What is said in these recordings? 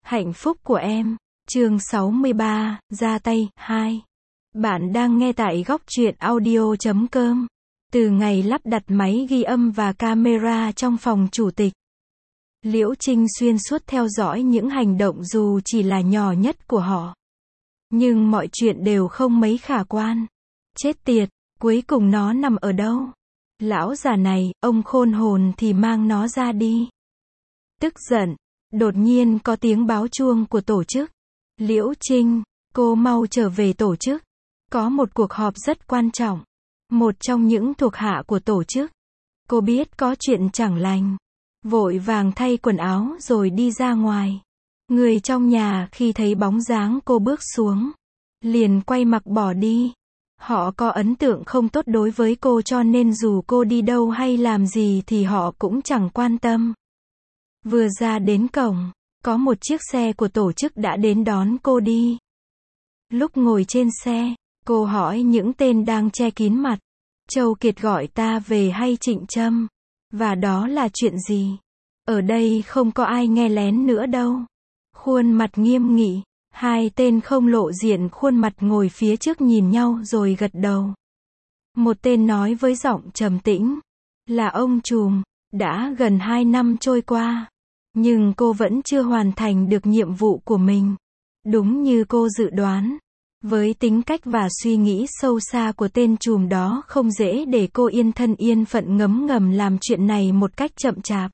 Hạnh phúc của em. Chương 63, ra tay, 2. Bạn đang nghe tại góc truyện audio.com. Từ ngày lắp đặt máy ghi âm và camera trong phòng chủ tịch, Liễu Trinh xuyên suốt theo dõi những hành động dù chỉ là nhỏ nhất của họ. Nhưng mọi chuyện đều không mấy khả quan. Chết tiệt, cuối cùng nó nằm ở đâu? Lão già này, ông khôn hồn thì mang nó ra đi. Tức giận, đột nhiên có tiếng báo chuông của tổ chức. Liễu Trinh, cô mau trở về tổ chức. Có một cuộc họp rất quan trọng. Một trong những thuộc hạ của tổ chức. Cô biết có chuyện chẳng lành. Vội vàng thay quần áo rồi đi ra ngoài. Người trong nhà khi thấy bóng dáng cô bước xuống, liền quay mặt bỏ đi. Họ có ấn tượng không tốt đối với cô cho nên dù cô đi đâu hay làm gì thì họ cũng chẳng quan tâm. Vừa ra đến cổng, có một chiếc xe của tổ chức đã đến đón cô đi. Lúc ngồi trên xe, cô hỏi những tên đang che kín mặt. Châu Kiệt gọi ta về hay Trịnh Trâm? Và đó là chuyện gì? Ở đây không có ai nghe lén nữa đâu. Khuôn mặt nghiêm nghị, hai tên không lộ diện khuôn mặt ngồi phía trước nhìn nhau rồi gật đầu. Một tên nói với giọng trầm tĩnh, là ông trùm. Đã gần 2 năm trôi qua, nhưng cô vẫn chưa hoàn thành được nhiệm vụ của mình. Đúng như cô dự đoán, với tính cách và suy nghĩ sâu xa của tên trùm đó không dễ để cô yên thân yên phận ngấm ngầm làm chuyện này một cách chậm chạp.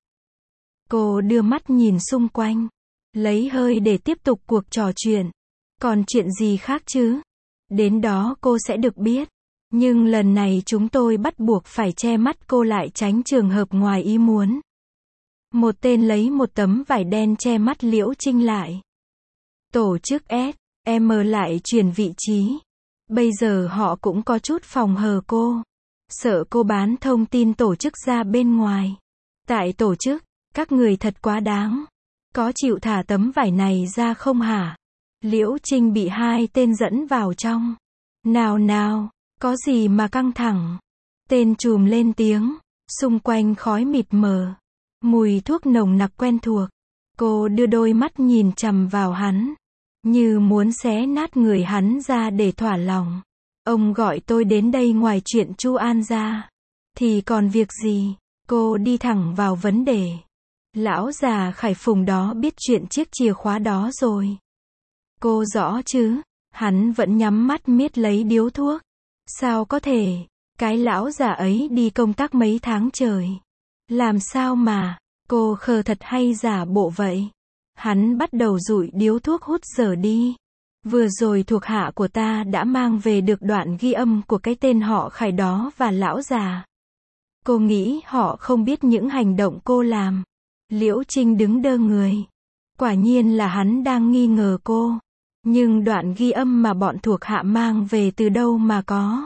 Cô đưa mắt nhìn xung quanh, lấy hơi để tiếp tục cuộc trò chuyện. Còn chuyện gì khác chứ? Đến đó cô sẽ được biết. Nhưng lần này chúng tôi bắt buộc phải che mắt cô lại tránh trường hợp ngoài ý muốn. Một tên lấy một tấm vải đen che mắt Liễu Trinh lại. Tổ chức SM lại chuyển vị trí. Bây giờ họ cũng có chút phòng hờ cô. Sợ cô bán thông tin tổ chức ra bên ngoài. Tại tổ chức, các người thật quá đáng. Có chịu thả tấm vải này ra không hả? Liễu Trinh bị hai tên dẫn vào trong. Nào nào, có gì mà căng thẳng? Tên trùm lên tiếng. Xung quanh khói mịt mờ. Mùi thuốc nồng nặc quen thuộc. Cô đưa đôi mắt nhìn chằm vào hắn, như muốn xé nát người hắn ra để thỏa lòng. Ông gọi tôi đến đây ngoài chuyện Chu An ra. Thì còn việc gì? Cô đi thẳng vào vấn đề. Lão già Khải Phùng đó biết chuyện chiếc chìa khóa đó rồi. Cô rõ chứ? Hắn vẫn nhắm mắt miết lấy điếu thuốc. Sao có thể? Cái lão già ấy đi công tác mấy tháng trời. Làm sao mà? Cô khờ thật hay giả bộ vậy? Hắn bắt đầu dụi điếu thuốc hút dở đi. Vừa rồi thuộc hạ của ta đã mang về được đoạn ghi âm của cái tên họ Khải đó và lão già. Cô nghĩ họ không biết những hành động cô làm. Liễu Trinh đứng đơ người. Quả nhiên là hắn đang nghi ngờ cô. Nhưng đoạn ghi âm mà bọn thuộc hạ mang về từ đâu mà có?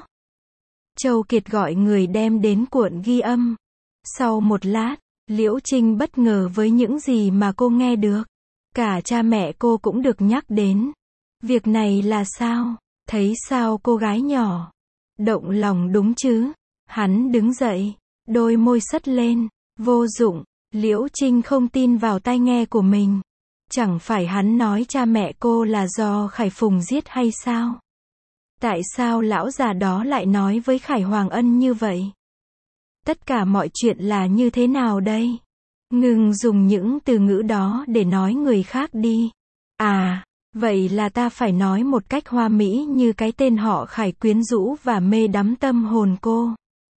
Châu Kiệt gọi người đem đến cuộn ghi âm. Sau một lát, Liễu Trinh bất ngờ với những gì mà cô nghe được. Cả cha mẹ cô cũng được nhắc đến. Việc này là sao? Thấy sao cô gái nhỏ? Động lòng đúng chứ? Hắn đứng dậy, đôi môi xất lên. Vô dụng, Liễu Trinh không tin vào tai nghe của mình. Chẳng phải hắn nói cha mẹ cô là do Khải Phùng giết hay sao? Tại sao lão già đó lại nói với Khải Hoàng Ân như vậy? Tất cả mọi chuyện là như thế nào đây? Ngừng dùng những từ ngữ đó để nói người khác đi. À, vậy là ta phải nói một cách hoa mỹ như cái tên họ Khải quyến rũ và mê đắm tâm hồn cô.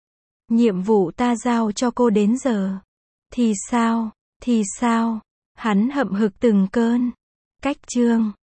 Nhiệm vụ ta giao cho cô đến giờ. Thì sao? Thì sao? Hắn hậm hực từng cơn. Cách chương.